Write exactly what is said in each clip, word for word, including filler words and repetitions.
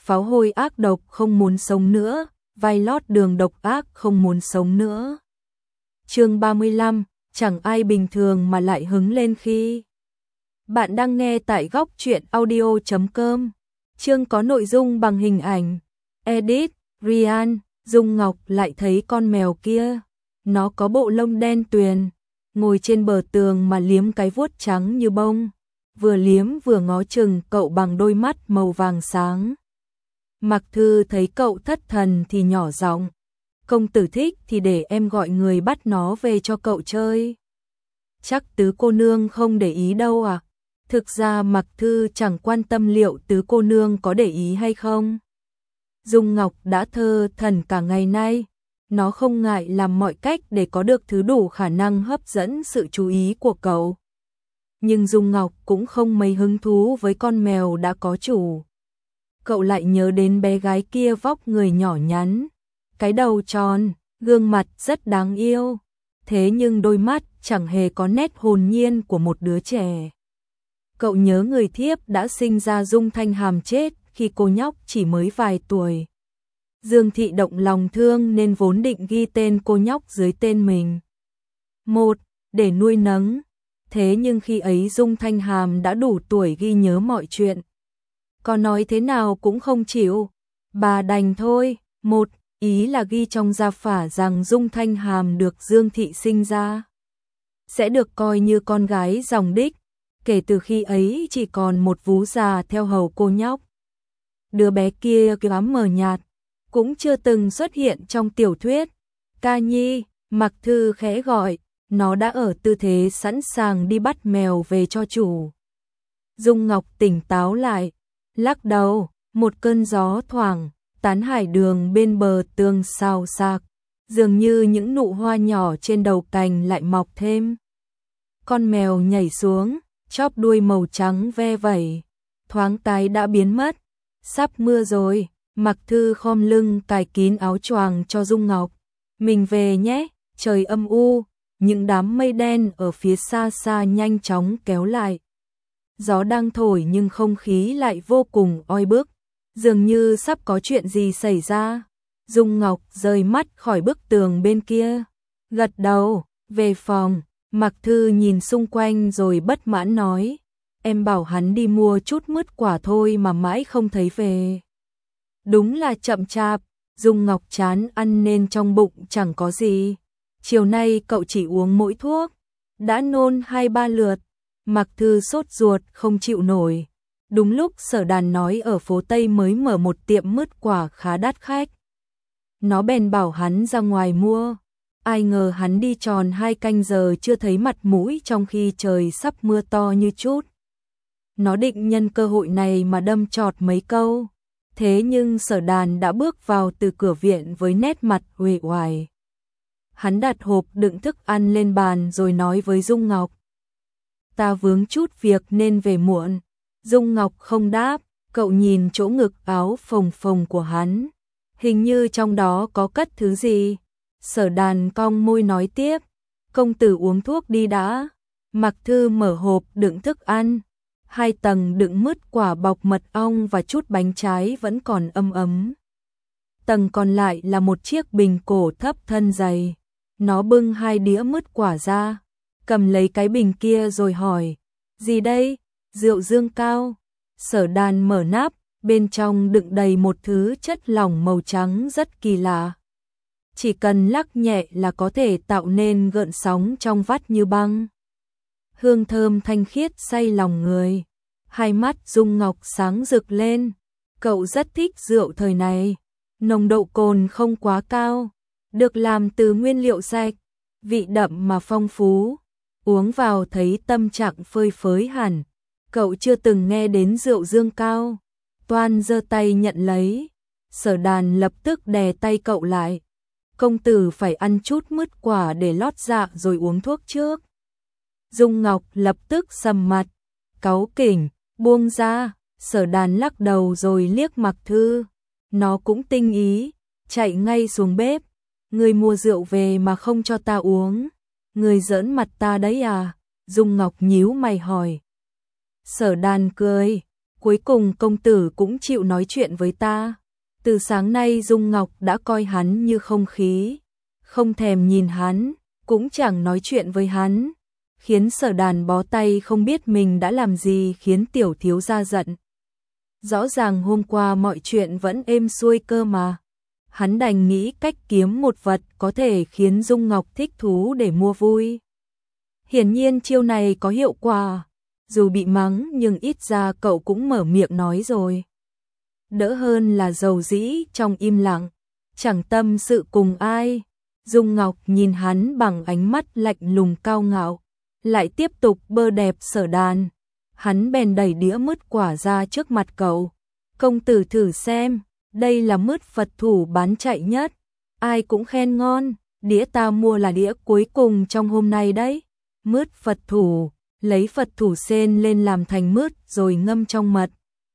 pháo hôi ác độc không muốn sống nữa, vai lót đường độc ác không muốn sống nữa. Chương ba mươi lăm, chẳng ai bình thường mà lại hứng lên khi. Bạn đang nghe tại góc truyện audio chấm com. Chương có nội dung bằng hình ảnh. Edit, Ryan, Dung Ngọc lại thấy con mèo kia. Nó có bộ lông đen tuyền, ngồi trên bờ tường mà liếm cái vuốt trắng như bông. Vừa liếm vừa ngó chừng cậu bằng đôi mắt màu vàng sáng. Mặc Thư thấy cậu thất thần thì nhỏ giọng, công tử thích thì để em gọi người bắt nó về cho cậu chơi. Chắc tứ cô nương không để ý đâu à? Thực ra Mặc Thư chẳng quan tâm liệu tứ cô nương có để ý hay không. Dung Ngọc đã thơ thần cả ngày nay, nó không ngại làm mọi cách để có được thứ đủ khả năng hấp dẫn sự chú ý của cậu. Nhưng Dung Ngọc cũng không mấy hứng thú với con mèo đã có chủ. Cậu lại nhớ đến bé gái kia vóc người nhỏ nhắn, cái đầu tròn, gương mặt rất đáng yêu, thế nhưng đôi mắt chẳng hề có nét hồn nhiên của một đứa trẻ. Cậu nhớ người thiếp đã sinh ra Dung Thanh Hàm chết khi cô nhóc chỉ mới vài tuổi. Dương Thị động lòng thương nên vốn định ghi tên cô nhóc dưới tên mình. Một, để nuôi nấng. Thế nhưng khi ấy Dung Thanh Hàm đã đủ tuổi ghi nhớ mọi chuyện. Có nói thế nào cũng không chịu. Bà đành thôi. Một, ý là ghi trong gia phả rằng Dung Thanh Hàm được Dương Thị sinh ra sẽ được coi như con gái dòng đích. Kể từ khi ấy chỉ còn một vú già theo hầu cô nhóc. Đứa bé kia cứ mờ nhạt, cũng chưa từng xuất hiện trong tiểu thuyết. Ca Nhi, Mặc Thư khẽ gọi, nó đã ở tư thế sẵn sàng đi bắt mèo về cho chủ. Dung Ngọc tỉnh táo lại, lắc đầu, một cơn gió thoảng, tán hải đường bên bờ tường xào xạc, dường như những nụ hoa nhỏ trên đầu cành lại mọc thêm. Con mèo nhảy xuống, chóp đuôi màu trắng ve vẩy, thoáng cái đã biến mất. Sắp mưa rồi, Mặc Thư khom lưng cài kín áo choàng cho Dung Ngọc. Mình về nhé, trời âm u, những đám mây đen ở phía xa xa nhanh chóng kéo lại. Gió đang thổi nhưng không khí lại vô cùng oi bức, dường như sắp có chuyện gì xảy ra. Dung Ngọc rời mắt khỏi bức tường bên kia, gật đầu, về phòng. Mặc Thư nhìn xung quanh rồi bất mãn nói, em bảo hắn đi mua chút mứt quả thôi mà mãi không thấy về. Đúng là chậm chạp. Dung Ngọc chán ăn nên trong bụng chẳng có gì. Chiều nay cậu chỉ uống mỗi thuốc, đã nôn hai ba lượt. Mặc Thư sốt ruột không chịu nổi. Đúng lúc Sở Đàn nói ở phố Tây mới mở một tiệm mứt quả khá đắt khách. Nó bèn bảo hắn ra ngoài mua. Ai ngờ hắn đi tròn hai canh giờ chưa thấy mặt mũi trong khi trời sắp mưa to như chút. Nó định nhân cơ hội này mà đâm chọt mấy câu. Thế nhưng Sở Đàn đã bước vào từ cửa viện với nét mặt uể oải. Hắn đặt hộp đựng thức ăn lên bàn rồi nói với Dung Ngọc, ta vướng chút việc nên về muộn. Dung Ngọc không đáp, cậu nhìn chỗ ngực áo phồng phồng của hắn. Hình như trong đó có cất thứ gì. Sở Đàn cong môi nói tiếp, công tử uống thuốc đi đã. Mặc Thư mở hộp đựng thức ăn. Hai tầng đựng mứt quả bọc mật ong và chút bánh trái vẫn còn ấm ấm. Tầng còn lại là một chiếc bình cổ thấp thân dày. Nó bưng hai đĩa mứt quả ra, cầm lấy cái bình kia rồi hỏi, gì đây? Rượu dương cao. Sở Đàn mở nắp, bên trong đựng đầy một thứ chất lỏng màu trắng rất kỳ lạ. Chỉ cần lắc nhẹ là có thể tạo nên gợn sóng trong vắt như băng. Hương thơm thanh khiết say lòng người. Hai mắt Dung Ngọc sáng rực lên. Cậu rất thích rượu thời này. Nồng độ cồn không quá cao, được làm từ nguyên liệu sạch, vị đậm mà phong phú. Uống vào thấy tâm trạng phơi phới hẳn. Cậu chưa từng nghe đến rượu dương cao. Toan giơ tay nhận lấy. Sở Đàn lập tức đè tay cậu lại. Công tử phải ăn chút mứt quả để lót dạ rồi uống thuốc trước. Dung Ngọc lập tức sầm mặt, cáu kỉnh, buông ra. Sở Đàn lắc đầu rồi liếc Mặc Thư. Nó cũng tinh ý, chạy ngay xuống bếp. Người mua rượu về mà không cho ta uống. Người giỡn mặt ta đấy à? Dung Ngọc nhíu mày hỏi. Sở Đàn cười, cuối cùng công tử cũng chịu nói chuyện với ta. Từ sáng nay Dung Ngọc đã coi hắn như không khí, không thèm nhìn hắn, cũng chẳng nói chuyện với hắn, khiến Sở Đàn bó tay không biết mình đã làm gì khiến tiểu thiếu gia giận. Rõ ràng hôm qua mọi chuyện vẫn êm xuôi cơ mà. Hắn đành nghĩ cách kiếm một vật có thể khiến Dung Ngọc thích thú để mua vui. Hiển nhiên chiêu này có hiệu quả, dù bị mắng nhưng ít ra cậu cũng mở miệng nói rồi. Đỡ hơn là dầu dĩ trong im lặng, chẳng tâm sự cùng ai. Dung Ngọc nhìn hắn bằng ánh mắt lạnh lùng cao ngạo, lại tiếp tục bơ đẹp Sở Đàn. Hắn bèn đẩy đĩa mứt quả ra trước mặt cậu. Công tử thử xem, đây là mứt Phật thủ bán chạy nhất, ai cũng khen ngon, đĩa ta mua là đĩa cuối cùng trong hôm nay đấy. Mứt Phật thủ, lấy Phật thủ sên lên làm thành mứt rồi ngâm trong mật.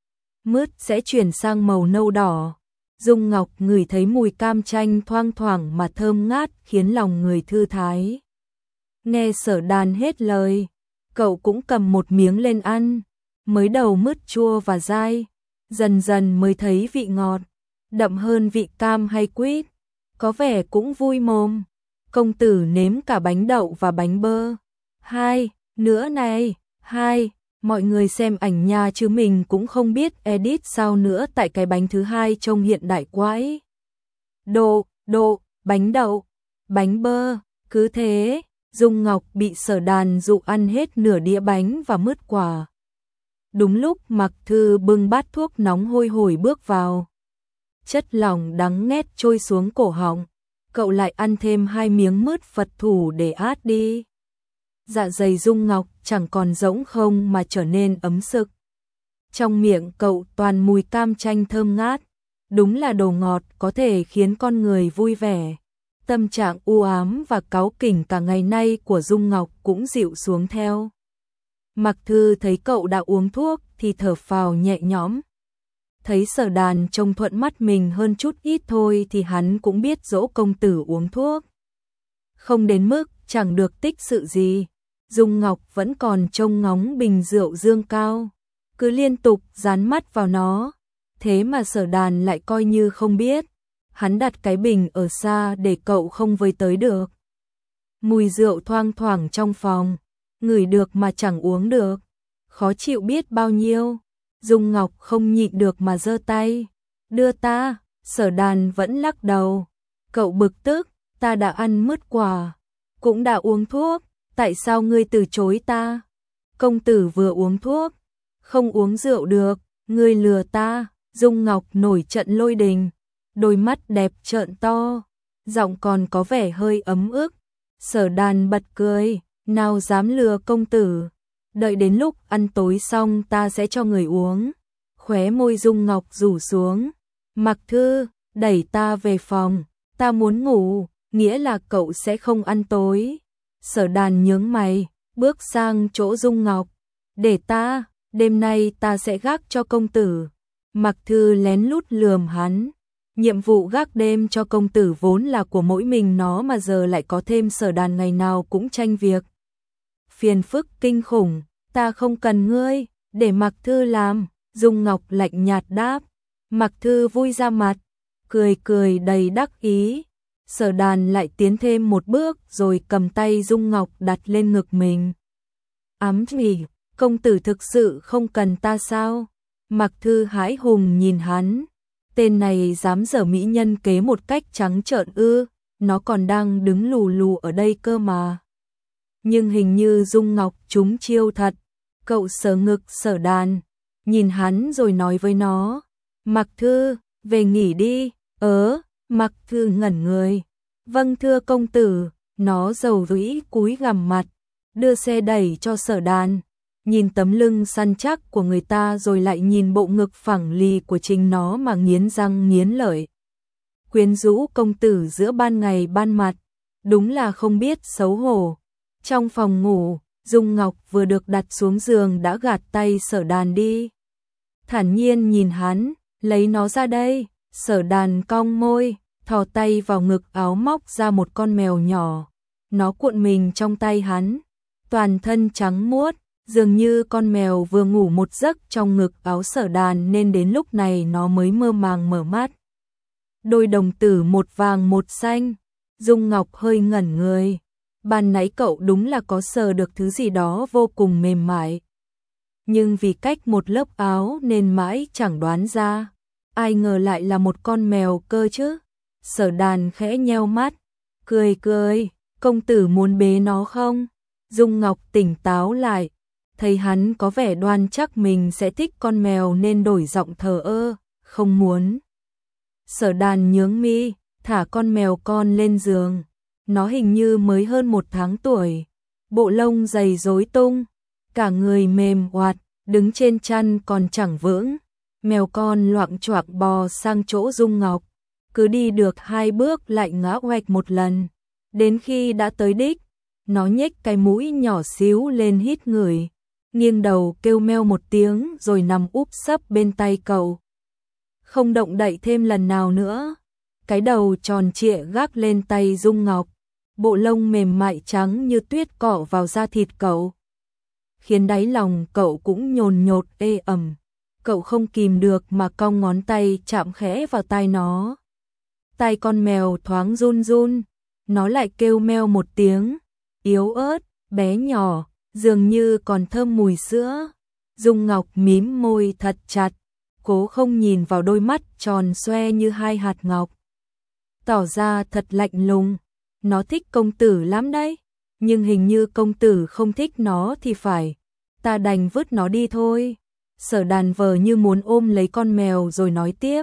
Mứt sẽ chuyển sang màu nâu đỏ. Dung Ngọc ngửi thấy mùi cam chanh thoang thoảng mà thơm ngát khiến lòng người thư thái. Nghe Sở Đàn hết lời, cậu cũng cầm một miếng lên ăn. Mới đầu mứt chua và dai, dần dần mới thấy vị ngọt, đậm hơn vị cam hay quýt, có vẻ cũng vui mồm. Công tử nếm cả bánh đậu và bánh bơ. Hai, nữa này, hai, mọi người xem ảnh nha chứ mình cũng không biết edit sao nữa tại cái bánh thứ hai trông hiện đại quái. Độ, độ, bánh đậu, bánh bơ, cứ thế, Dung Ngọc bị Sở Đàn dụ ăn hết nửa đĩa bánh và mứt quả. Đúng lúc Mạc Thư bưng bát thuốc nóng hôi hổi bước vào. Chất lỏng đắng nghét trôi xuống cổ họng, cậu lại ăn thêm hai miếng mứt Phật thủ để át đi. Dạ dày Dung Ngọc chẳng còn rỗng không mà trở nên ấm sực. Trong miệng cậu toàn mùi cam chanh thơm ngát, đúng là đồ ngọt có thể khiến con người vui vẻ. Tâm trạng u ám và cáu kỉnh cả ngày nay của Dung Ngọc cũng dịu xuống theo. Mạc Thư thấy cậu đã uống thuốc thì thở phào nhẹ nhõm. Thấy Sở Đàn trông thuận mắt mình hơn chút ít thôi thì hắn cũng biết dỗ công tử uống thuốc. Không đến mức chẳng được tích sự gì. Dung Ngọc vẫn còn trông ngóng bình rượu dương cao, cứ liên tục dán mắt vào nó. Thế mà Sở Đàn lại coi như không biết. Hắn đặt cái bình ở xa để cậu không với tới được. Mùi rượu thoang thoảng trong phòng, ngửi được mà chẳng uống được, khó chịu biết bao nhiêu. Dung Ngọc không nhịn được mà giơ tay, đưa ta. Sở Đàn vẫn lắc đầu. Cậu bực tức, ta đã ăn mứt quả, cũng đã uống thuốc, tại sao ngươi từ chối ta? Công tử vừa uống thuốc, không uống rượu được, ngươi lừa ta. Dung Ngọc nổi trận lôi đình, đôi mắt đẹp trợn to, giọng còn có vẻ hơi ấm ức. Sở Đàn bật cười, nào dám lừa công tử, đợi đến lúc ăn tối xong ta sẽ cho người uống. Khóe môi Dung Ngọc rủ xuống. Mạc Thư, đẩy ta về phòng, ta muốn ngủ, nghĩa là cậu sẽ không ăn tối. Sở Đàn nhướng mày, bước sang chỗ Dung Ngọc, để ta, đêm nay ta sẽ gác cho công tử. Mạc Thư lén lút lườm hắn. Nhiệm vụ gác đêm cho công tử vốn là của mỗi mình nó mà giờ lại có thêm Sở Đàn ngày nào cũng tranh việc. Phiền phức kinh khủng, ta không cần ngươi, để Mạc Thư làm. Dung Ngọc lạnh nhạt đáp. Mạc Thư vui ra mặt, cười cười đầy đắc ý. Sở Đàn lại tiến thêm một bước rồi cầm tay Dung Ngọc đặt lên ngực mình. Ám chỉ, công tử thực sự không cần ta sao? Mạc Thư hãi hùng nhìn hắn. Tên này dám giở mỹ nhân kế một cách trắng trợn ư, nó còn đang đứng lù lù ở đây cơ mà. Nhưng hình như Dung Ngọc trúng chiêu thật. Cậu sờ ngực Sở Đàn, nhìn hắn rồi nói với nó. Mạc Thư, về nghỉ đi. Ớ, Mạc Thư ngẩn người. Vâng thưa công tử. Nó rầu rĩ cúi gằm mặt, đưa xe đẩy cho Sở Đàn. Nhìn tấm lưng săn chắc của người ta rồi lại nhìn bộ ngực phẳng lì của chính nó mà nghiến răng nghiến lợi. Quyến rũ công tử giữa ban ngày ban mặt, đúng là không biết xấu hổ. Trong phòng ngủ, Dung Ngọc vừa được đặt xuống giường đã gạt tay Sở Đàn đi. Thản nhiên nhìn hắn, lấy nó ra đây. Sở Đàn cong môi, thò tay vào ngực áo móc ra một con mèo nhỏ. Nó cuộn mình trong tay hắn, toàn thân trắng muốt, Dường như con mèo vừa ngủ một giấc trong ngực áo Sở Đàn nên đến lúc này nó mới mơ màng mở mắt. Đôi đồng tử một vàng một xanh, Dung Ngọc hơi ngẩn người. Ban nãy cậu đúng là có sờ được thứ gì đó vô cùng mềm mại. Nhưng vì cách một lớp áo nên mãi chẳng đoán ra. Ai ngờ lại là một con mèo cơ chứ. Sở Đàn khẽ nheo mắt, cười cười, công tử muốn bế nó không? Dung Ngọc tỉnh táo lại, thấy hắn có vẻ đoan chắc mình sẽ thích con mèo nên đổi giọng thờ ơ, không muốn. Sở Đàn nhướng mi, thả con mèo con lên giường. Nó hình như mới hơn một tháng tuổi, bộ lông dày rối tung, cả người mềm oạt, đứng trên chăn còn chẳng vững. Mèo con loạng choạng bò sang chỗ Dung Ngọc, cứ đi được hai bước lại ngã oạch một lần. Đến khi đã tới đích, nó nhếch cái mũi nhỏ xíu lên hít ngửi, nghiêng đầu kêu meo một tiếng rồi nằm úp sấp bên tay cậu. Không động đậy thêm lần nào nữa, cái đầu tròn trịa gác lên tay Dung Ngọc, bộ lông mềm mại trắng như tuyết cọ vào da thịt cậu, khiến đáy lòng cậu cũng nhồn nhột ê ẩm. Cậu không kìm được mà cong ngón tay chạm khẽ vào tai nó. Tai con mèo thoáng run run, nó lại kêu meo một tiếng, yếu ớt, bé nhỏ, dường như còn thơm mùi sữa. Dung Ngọc mím môi thật chặt, cố không nhìn vào đôi mắt tròn xoe như hai hạt ngọc. Tỏ ra thật lạnh lùng, nó thích công tử lắm đấy, nhưng hình như công tử không thích nó thì phải, ta đành vứt nó đi thôi. Sở Đàn vờ như muốn ôm lấy con mèo rồi nói tiếp.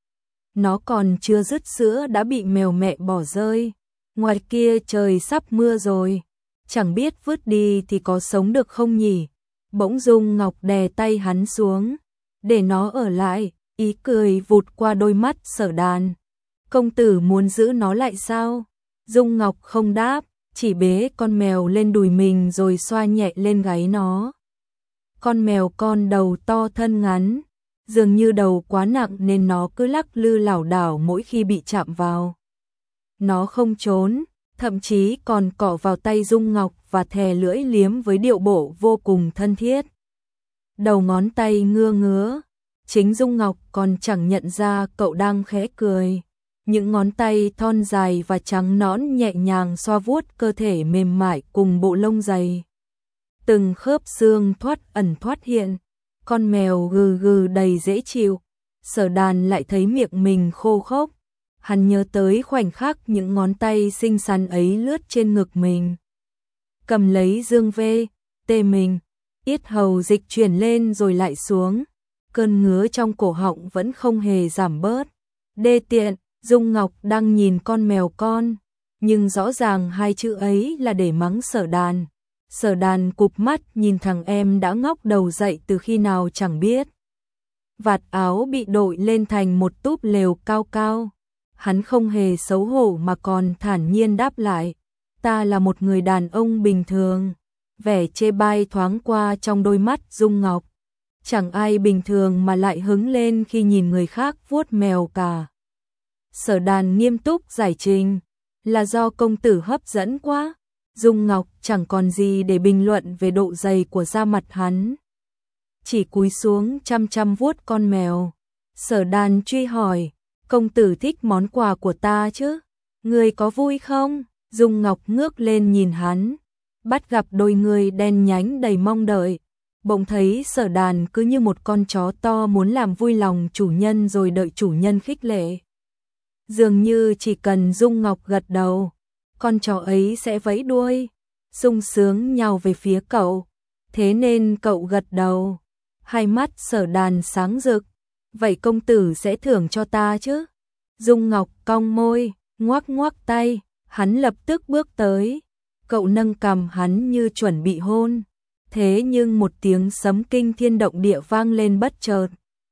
Nó còn chưa dứt sữa đã bị mèo mẹ bỏ rơi. Ngoài kia trời sắp mưa rồi, chẳng biết vứt đi thì có sống được không nhỉ? Bỗng Dung Ngọc đè tay hắn xuống, để nó ở lại, ý cười vụt qua đôi mắt Sở Đàn. Công tử muốn giữ nó lại sao? Dung Ngọc không đáp, chỉ bế con mèo lên đùi mình rồi xoa nhẹ lên gáy nó. Con mèo con đầu to thân ngắn, dường như đầu quá nặng nên nó cứ lắc lư lảo đảo mỗi khi bị chạm vào. Nó không trốn, thậm chí còn cọ vào tay Dung Ngọc và thè lưỡi liếm với điệu bộ vô cùng thân thiết. Đầu ngón tay ngưa ngứa, chính Dung Ngọc còn chẳng nhận ra cậu đang khẽ cười. Những ngón tay thon dài và trắng nõn nhẹ nhàng xoa vuốt cơ thể mềm mại cùng bộ lông dày. Từng khớp xương thoát ẩn thoát hiện, con mèo gừ gừ đầy dễ chịu. Sở Đàn lại thấy miệng mình khô khốc. Hắn nhớ tới khoảnh khắc những ngón tay xinh xắn ấy lướt trên ngực mình, cầm lấy dương vê, tê mình, yết hầu dịch chuyển lên rồi lại xuống. Cơn ngứa trong cổ họng vẫn không hề giảm bớt. Đê tiện, Dung Ngọc đang nhìn con mèo con, nhưng rõ ràng hai chữ ấy là để mắng Sở Đàn. Sở Đàn cụp mắt nhìn thằng em đã ngóc đầu dậy từ khi nào chẳng biết. Vạt áo bị đội lên thành một túp lều cao cao. Hắn không hề xấu hổ mà còn thản nhiên đáp lại. Ta là một người đàn ông bình thường. Vẻ chê bai thoáng qua trong đôi mắt Dung Ngọc. Chẳng ai bình thường mà lại hứng lên khi nhìn người khác vuốt mèo cả. Sở Đàn nghiêm túc giải trình. Là do công tử hấp dẫn quá. Dung Ngọc chẳng còn gì để bình luận về độ dày của da mặt hắn, chỉ cúi xuống chăm chăm vuốt con mèo. Sở Đàn truy hỏi, công tử thích món quà của ta chứ? Người có vui không? Dung Ngọc ngước lên nhìn hắn, bắt gặp đôi người đen nhánh đầy mong đợi. Bỗng thấy Sở Đàn cứ như một con chó to muốn làm vui lòng chủ nhân rồi đợi chủ nhân khích lệ. Dường như chỉ cần Dung Ngọc gật đầu, con chó ấy sẽ vẫy đuôi, sung sướng nhào về phía cậu. Thế nên cậu gật đầu. Hai mắt Sở Đàn sáng rực. Vậy công tử sẽ thưởng cho ta chứ? Dung Ngọc cong môi, ngoắc ngoắc tay. Hắn lập tức bước tới. Cậu nâng cằm hắn như chuẩn bị hôn. Thế nhưng một tiếng sấm kinh thiên động địa vang lên bất chợt.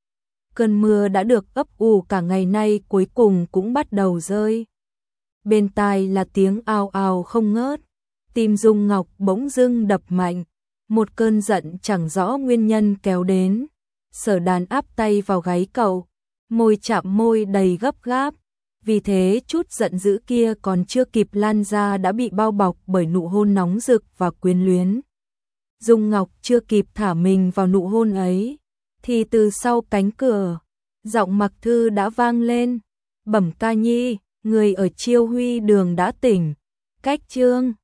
Cơn mưa đã được ấp ủ cả ngày nay cuối cùng cũng bắt đầu rơi. Bên tai là tiếng ào ào không ngớt. Tim Dung Ngọc bỗng dưng đập mạnh. Một cơn giận chẳng rõ nguyên nhân kéo đến. Sở Đàn áp tay vào gáy cậu, môi chạm môi đầy gấp gáp. Vì thế chút giận dữ kia còn chưa kịp lan ra đã bị bao bọc bởi nụ hôn nóng rực và quyến luyến. Dung Ngọc chưa kịp thả mình vào nụ hôn ấy, thì từ sau cánh cửa, giọng Mặc Thư đã vang lên, "Bẩm ca nhi, người ở Chiêu Huy đường đã tỉnh." Cách chương